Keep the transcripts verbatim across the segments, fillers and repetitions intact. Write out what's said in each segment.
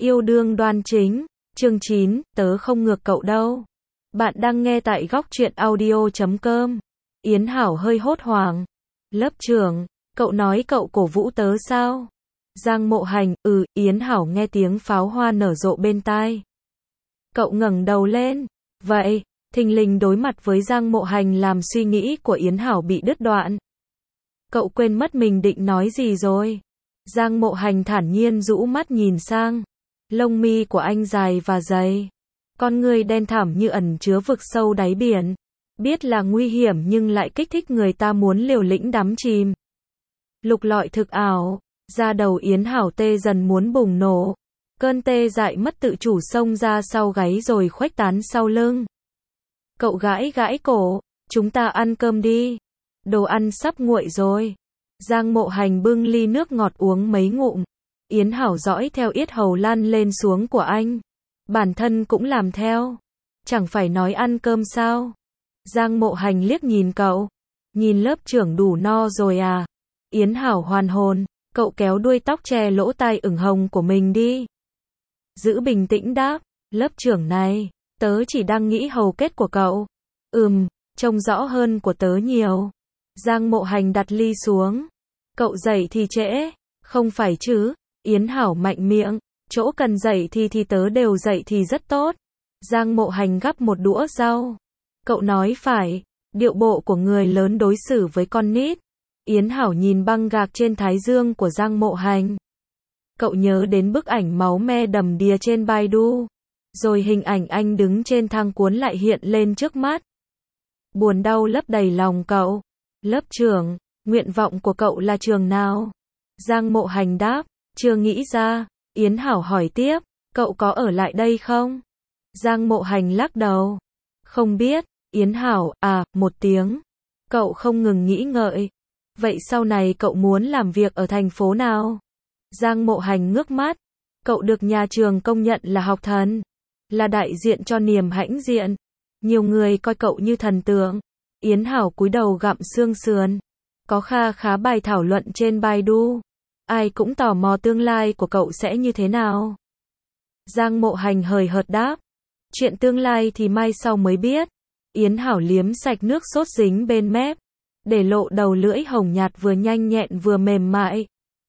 Yêu đương đoan chính, chương chín, tớ không ngược cậu đâu. Bạn đang nghe tại góc truyện audio chấm com. Yến Hảo hơi hốt hoảng. Lớp trưởng, cậu nói cậu cổ vũ tớ sao? Giang Mộ Hành, ừ, Yến Hảo nghe tiếng pháo hoa nở rộ bên tai. Cậu ngẩng đầu lên. Vậy, thình lình đối mặt với Giang Mộ Hành làm suy nghĩ của Yến Hảo bị đứt đoạn. Cậu quên mất mình định nói gì rồi. Giang Mộ Hành thản nhiên rũ mắt nhìn sang. Lông mi của anh dài và dày. Con người đen thẳm như ẩn chứa vực sâu đáy biển. Biết là nguy hiểm nhưng lại kích thích người ta muốn liều lĩnh đắm chìm. Lục lọi thực ảo. Da đầu Yến Hảo tê dần muốn bùng nổ. Cơn tê dại mất tự chủ xông ra sau gáy rồi khuếch tán sau lưng. Cậu gãi gãi cổ. Chúng ta ăn cơm đi. Đồ ăn sắp nguội rồi. Giang Mộ Hành bưng ly nước ngọt uống mấy ngụm. Yến Hảo dõi theo yết hầu lăn lên xuống của anh. Bản thân cũng làm theo. Chẳng phải nói ăn cơm sao? Giang Mộ Hành liếc nhìn cậu. Nhìn lớp trưởng đủ no rồi à? Yến Hảo hoàn hồn. Cậu kéo đuôi tóc che lỗ tai ửng hồng của mình đi. Giữ bình tĩnh đáp. Lớp trưởng này, tớ chỉ đang nghĩ hầu kết của cậu. Ừm, trông rõ hơn của tớ nhiều. Giang Mộ Hành đặt ly xuống. Cậu dậy thì trễ. Không phải chứ? Yến Hảo mạnh miệng. Chỗ cần dậy thì thì tớ đều dậy thì rất tốt. Giang Mộ Hành gắp một đũa rau. Cậu nói phải. Điệu bộ của người lớn đối xử với con nít. Yến Hảo nhìn băng gạc trên thái dương của Giang Mộ Hành. Cậu nhớ đến bức ảnh máu me đầm đìa trên Baidu. Rồi hình ảnh anh đứng trên thang cuốn lại hiện lên trước mắt. Buồn đau lấp đầy lòng cậu. Lớp trưởng, nguyện vọng của cậu là trường nào? Giang Mộ Hành đáp, chưa nghĩ ra. Yến Hảo hỏi tiếp, cậu có ở lại đây không? Giang Mộ Hành lắc đầu. Không biết. Yến Hảo, à, một tiếng. Cậu không ngừng nghĩ ngợi. Vậy sau này cậu muốn làm việc ở thành phố nào? Giang Mộ Hành ngước mắt. Cậu được nhà trường công nhận là học thần. Là đại diện cho niềm hãnh diện. Nhiều người coi cậu như thần tượng. Yến Hảo cúi đầu gặm xương sườn. Có kha khá bài thảo luận trên Baidu. Ai cũng tò mò tương lai của cậu sẽ như thế nào. Giang Mộ Hành hời hợt đáp. Chuyện tương lai thì mai sau mới biết. Yến Hảo liếm sạch nước sốt dính bên mép. Để lộ đầu lưỡi hồng nhạt vừa nhanh nhẹn vừa mềm mại.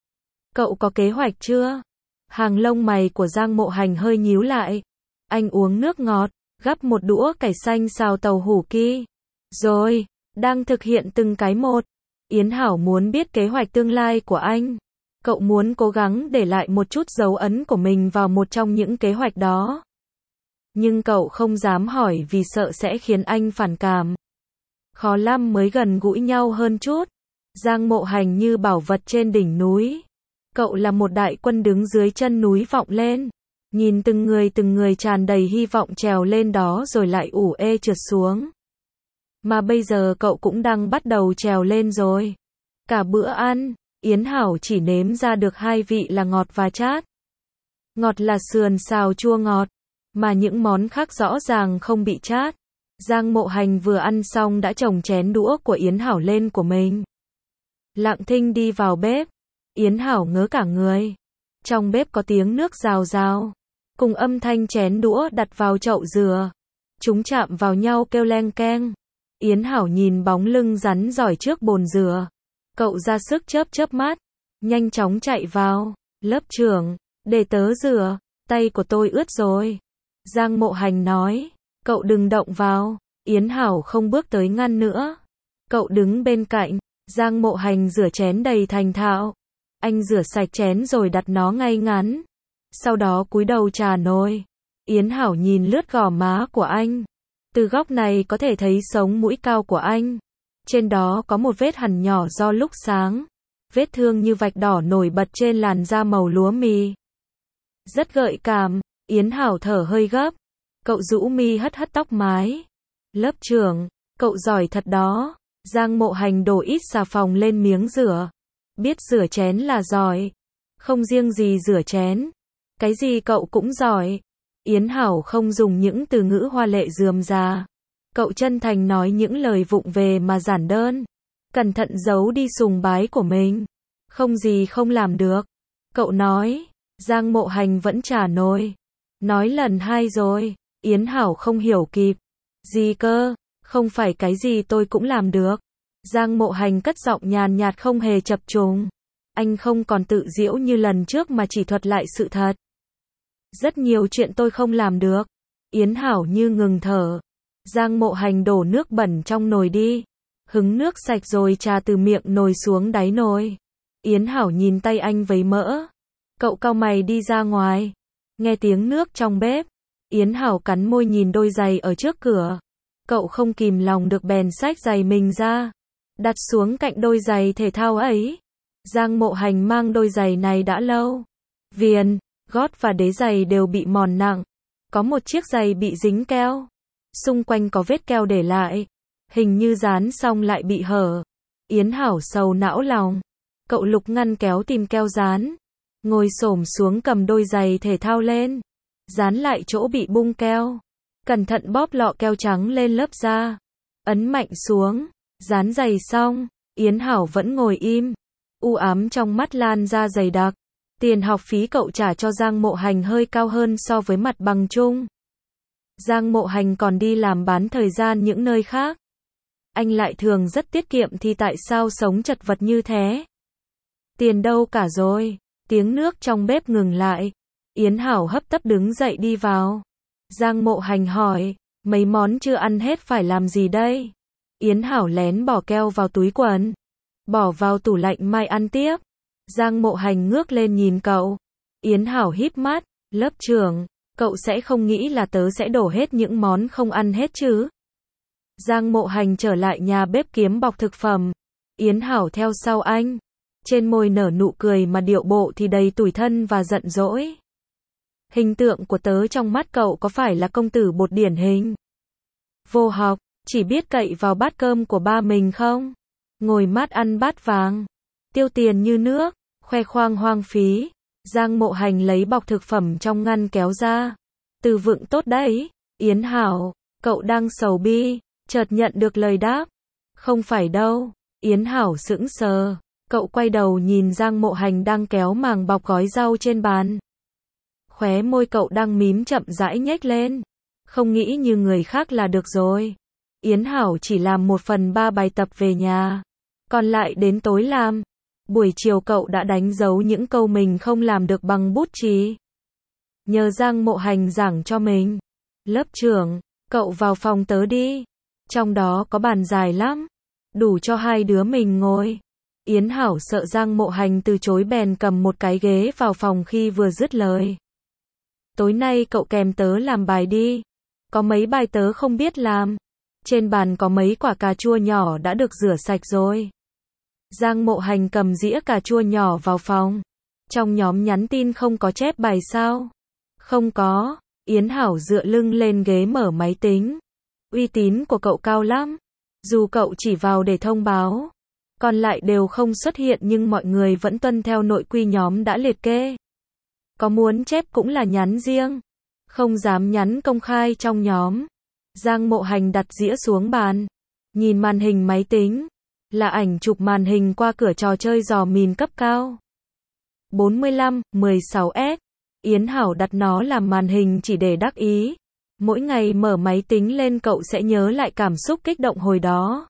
Cậu có kế hoạch chưa? Hàng lông mày của Giang Mộ Hành hơi nhíu lại. Anh uống nước ngọt, gắp một đũa cải xanh xào tàu hủ ki. Rồi, đang thực hiện từng cái một. Yến Hảo muốn biết kế hoạch tương lai của anh. Cậu muốn cố gắng để lại một chút dấu ấn của mình vào một trong những kế hoạch đó. Nhưng cậu không dám hỏi vì sợ sẽ khiến anh phản cảm. Khó lắm mới gần gũi nhau hơn chút. Giang Mộ Hành như bảo vật trên đỉnh núi. Cậu là một đại quân đứng dưới chân núi vọng lên. Nhìn từng người từng người tràn đầy hy vọng trèo lên đó rồi lại ủ ê trượt xuống. Mà bây giờ cậu cũng đang bắt đầu trèo lên rồi. Cả bữa ăn, Yến Hảo chỉ nếm ra được hai vị là ngọt và chát. Ngọt là sườn xào chua ngọt, mà những món khác rõ ràng không bị chát. Giang Mộ Hành vừa ăn xong đã chồng chén đũa của Yến Hảo lên của mình. Lặng thinh đi vào bếp. Yến Hảo ngớ cả người. Trong bếp có tiếng nước rào rào. Cùng âm thanh chén đũa đặt vào chậu dừa. Chúng chạm vào nhau kêu leng keng. Yến Hảo nhìn bóng lưng rắn giỏi trước bồn dừa. Cậu ra sức chớp chớp mắt. Nhanh chóng chạy vào. Lớp trưởng, để tớ rửa. Tay của tôi ướt rồi. Giang Mộ Hành nói. Cậu đừng động vào. Yến Hảo không bước tới ngăn nữa. Cậu đứng bên cạnh. Giang Mộ Hành rửa chén đầy thành thạo. Anh rửa sạch chén rồi đặt nó ngay ngắn. Sau đó cúi đầu trà nồi. Yến Hảo nhìn lướt gò má của anh. Từ góc này có thể thấy sống mũi cao của anh. Trên đó có một vết hằn nhỏ do lúc sáng. Vết thương như vạch đỏ nổi bật trên làn da màu lúa mì. Rất gợi cảm. Yến Hảo thở hơi gấp. Cậu rũ mi hất hất tóc mái. Lớp trưởng, cậu giỏi thật đó. Giang Mộ Hành đổ ít xà phòng lên miếng rửa. Biết rửa chén là giỏi. Không riêng gì rửa chén. Cái gì cậu cũng giỏi. Yến Hảo không dùng những từ ngữ hoa lệ rườm rà. Cậu chân thành nói những lời vụng về mà giản đơn. Cẩn thận giấu đi sùng bái của mình. Không gì không làm được. Cậu nói. Giang Mộ Hành vẫn trả nồi. Nói lần hai rồi. Yến Hảo không hiểu kịp. Gì cơ? Không phải cái gì tôi cũng làm được. Giang Mộ Hành cất giọng nhàn nhạt không hề chập trùng. Anh không còn tự giễu như lần trước mà chỉ thuật lại sự thật. Rất nhiều chuyện tôi không làm được. Yến Hảo như ngừng thở. Giang Mộ Hành đổ nước bẩn trong nồi đi. Hứng nước sạch rồi trà từ miệng nồi xuống đáy nồi. Yến Hảo nhìn tay anh vấy mỡ. Cậu cau mày đi ra ngoài. Nghe tiếng nước trong bếp. Yến Hảo cắn môi nhìn đôi giày ở trước cửa. Cậu không kìm lòng được bèn xách giày mình ra. Đặt xuống cạnh đôi giày thể thao ấy. Giang Mộ Hành mang đôi giày này đã lâu. Viền, gót và đế giày đều bị mòn nặng. Có một chiếc giày bị dính keo. Xung quanh có vết keo để lại. Hình như dán xong lại bị hở. Yến Hảo sầu não lòng. Cậu lục ngăn kéo tìm keo dán. Ngồi xổm xuống cầm đôi giày thể thao lên. Dán lại chỗ bị bung keo. Cẩn thận bóp lọ keo trắng lên lớp da. Ấn mạnh xuống. Dán giày xong. Yến Hảo vẫn ngồi im. U ám trong mắt lan ra dày đặc. Tiền học phí cậu trả cho Giang Mộ Hành hơi cao hơn so với mặt bằng chung. Giang Mộ Hành còn đi làm bán thời gian những nơi khác. Anh lại thường rất tiết kiệm thì tại sao sống chật vật như thế? Tiền đâu cả rồi? Tiếng nước trong bếp ngừng lại. Yến Hảo hấp tấp đứng dậy đi vào. Giang Mộ Hành hỏi, mấy món chưa ăn hết phải làm gì đây? Yến Hảo lén bỏ keo vào túi quần. Bỏ vào tủ lạnh mai ăn tiếp. Giang Mộ Hành ngước lên nhìn cậu. Yến Hảo híp mắt, lớp trưởng, cậu sẽ không nghĩ là tớ sẽ đổ hết những món không ăn hết chứ? Giang Mộ Hành trở lại nhà bếp kiếm bọc thực phẩm. Yến Hảo theo sau anh. Trên môi nở nụ cười mà điệu bộ thì đầy tủi thân và giận dỗi. Hình tượng của tớ trong mắt cậu có phải là công tử bột điển hình? Vô học, chỉ biết cậy vào bát cơm của ba mình không? Ngồi mát ăn bát vàng. Tiêu tiền như nước, khoe khoang hoang phí. Giang Mộ Hành lấy bọc thực phẩm trong ngăn kéo ra. Từ vựng tốt đấy. Yến Hảo, cậu đang sầu bi. Chợt nhận được lời đáp. Không phải đâu. Yến Hảo sững sờ. Cậu quay đầu nhìn Giang Mộ Hành đang kéo màng bọc gói rau trên bàn. Khóe môi cậu đang mím chậm rãi nhếch lên. Không nghĩ như người khác là được rồi. Yến Hảo chỉ làm một phần ba bài tập về nhà. Còn lại đến tối làm. Buổi chiều cậu đã đánh dấu những câu mình không làm được bằng bút chì. Nhờ Giang Mộ Hành giảng cho mình. Lớp trưởng, cậu vào phòng tớ đi. Trong đó có bàn dài lắm. Đủ cho hai đứa mình ngồi. Yến Hảo sợ Giang Mộ Hành từ chối bèn cầm một cái ghế vào phòng khi vừa dứt lời. Tối nay cậu kèm tớ làm bài đi. Có mấy bài tớ không biết làm. Trên bàn có mấy quả cà chua nhỏ đã được rửa sạch rồi. Giang Mộ Hành cầm dĩa cà chua nhỏ vào phòng. Trong nhóm nhắn tin không có chép bài sao? Không có. Yến Hảo dựa lưng lên ghế mở máy tính. Uy tín của cậu cao lắm. Dù cậu chỉ vào để thông báo, còn lại đều không xuất hiện nhưng mọi người vẫn tuân theo nội quy nhóm đã liệt kê. Có muốn chép cũng là nhắn riêng. Không dám nhắn công khai trong nhóm. Giang Mộ Hành đặt dĩa xuống bàn. Nhìn màn hình máy tính. Là ảnh chụp màn hình qua cửa trò chơi dò mìn cấp cao. bốn mươi lăm, mười sáu S. Yến Hảo đặt nó làm màn hình chỉ để đắc ý. Mỗi ngày mở máy tính lên cậu sẽ nhớ lại cảm xúc kích động hồi đó.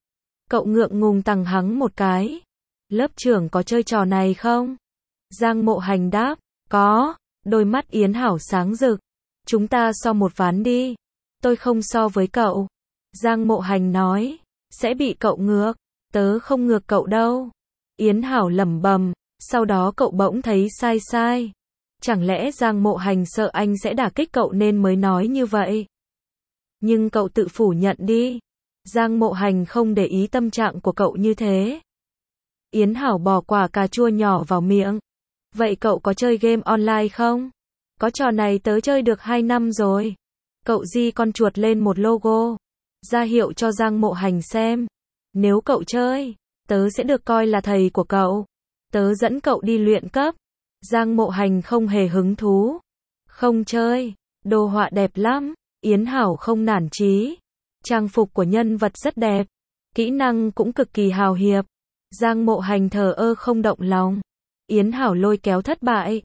Cậu ngượng ngùng tằng hắng một cái. Lớp trưởng có chơi trò này không? Giang Mộ Hành đáp. Có. Đôi mắt Yến Hảo sáng rực. Chúng ta so một ván đi. Tôi không so với cậu. Giang Mộ Hành nói. Sẽ bị cậu ngược. Tớ không ngược cậu đâu. Yến Hảo lẩm bẩm. Sau đó cậu bỗng thấy sai sai. Chẳng lẽ Giang Mộ Hành sợ anh sẽ đả kích cậu nên mới nói như vậy? Nhưng cậu tự phủ nhận đi. Giang Mộ Hành không để ý tâm trạng của cậu như thế. Yến Hảo bỏ quả cà chua nhỏ vào miệng. Vậy cậu có chơi game online không? Có, trò này tớ chơi được hai năm rồi. Cậu di con chuột lên một logo. Ra hiệu cho Giang Mộ Hành xem. Nếu cậu chơi, tớ sẽ được coi là thầy của cậu. Tớ dẫn cậu đi luyện cấp. Giang Mộ Hành không hề hứng thú. Không chơi. Đồ họa đẹp lắm. Yến Hảo không nản chí. Trang phục của nhân vật rất đẹp. Kỹ năng cũng cực kỳ hào hiệp. Giang Mộ Hành thờ ơ không động lòng. Yến Hảo lôi kéo thất bại.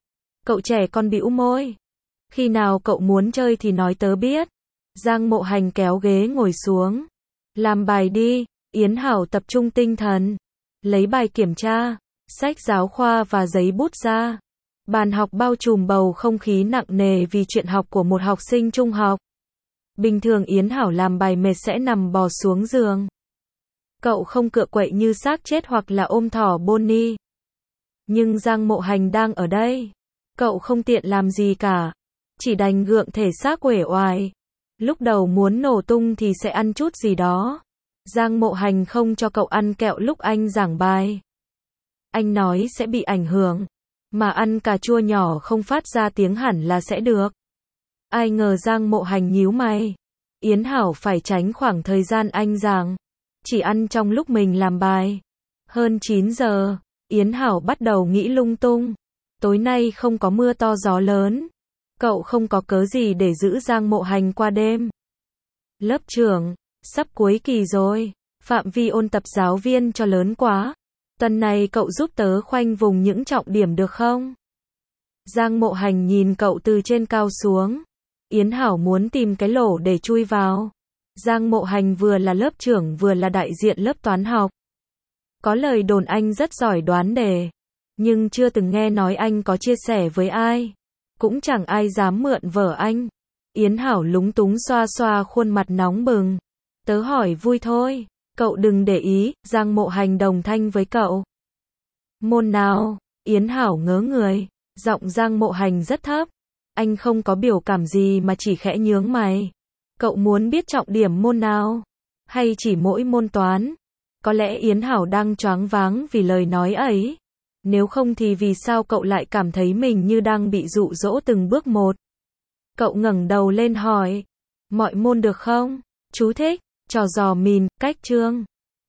Cậu trẻ con bĩu môi. Khi nào cậu muốn chơi thì nói tớ biết. Giang Mộ Hành kéo ghế ngồi xuống. Làm bài đi. Yến Hảo tập trung tinh thần. Lấy bài kiểm tra, sách giáo khoa và giấy bút ra. Bàn học bao trùm bầu không khí nặng nề vì chuyện học của một học sinh trung học. Bình thường Yến Hảo làm bài mệt sẽ nằm bò xuống giường. Cậu không cựa quậy như xác chết hoặc là ôm thỏ Bonnie. Nhưng Giang Mộ Hành đang ở đây. Cậu không tiện làm gì cả. Chỉ đành gượng thể xác uể oải. Lúc đầu muốn nổ tung thì sẽ ăn chút gì đó. Giang Mộ Hành không cho cậu ăn kẹo lúc anh giảng bài. Anh nói sẽ bị ảnh hưởng. Mà ăn cà chua nhỏ không phát ra tiếng hẳn là sẽ được. Ai ngờ Giang Mộ Hành nhíu mày. Yến Hảo phải tránh khoảng thời gian anh giảng. Chỉ ăn trong lúc mình làm bài. Hơn chín giờ, Yến Hảo bắt đầu nghĩ lung tung. Tối nay không có mưa to gió lớn. Cậu không có cớ gì để giữ Giang Mộ Hành qua đêm. Lớp trưởng, sắp cuối kỳ rồi. Phạm vi ôn tập giáo viên cho lớn quá. Tuần này cậu giúp tớ khoanh vùng những trọng điểm được không? Giang Mộ Hành nhìn cậu từ trên cao xuống. Yến Hảo muốn tìm cái lỗ để chui vào. Giang Mộ Hành vừa là lớp trưởng vừa là đại diện lớp toán học. Có lời đồn anh rất giỏi đoán đề. Nhưng chưa từng nghe nói anh có chia sẻ với ai. Cũng chẳng ai dám mượn vở anh. Yến Hảo lúng túng xoa xoa khuôn mặt nóng bừng. Tớ hỏi vui thôi. Cậu đừng để ý. Giang Mộ Hành đồng thanh với cậu. Môn nào? Yến Hảo ngớ người. Giọng Giang Mộ Hành rất thấp. Anh không có biểu cảm gì mà chỉ khẽ nhướng mày. Cậu muốn biết trọng điểm môn nào? Hay chỉ mỗi môn toán? Có lẽ Yến Hảo đang choáng váng vì lời nói ấy. Nếu không thì vì sao cậu lại cảm thấy mình như đang bị dụ dỗ từng bước một? Cậu ngẩng đầu lên hỏi. Mọi môn được không? Chú thích. Trò giò mìn, cách chương.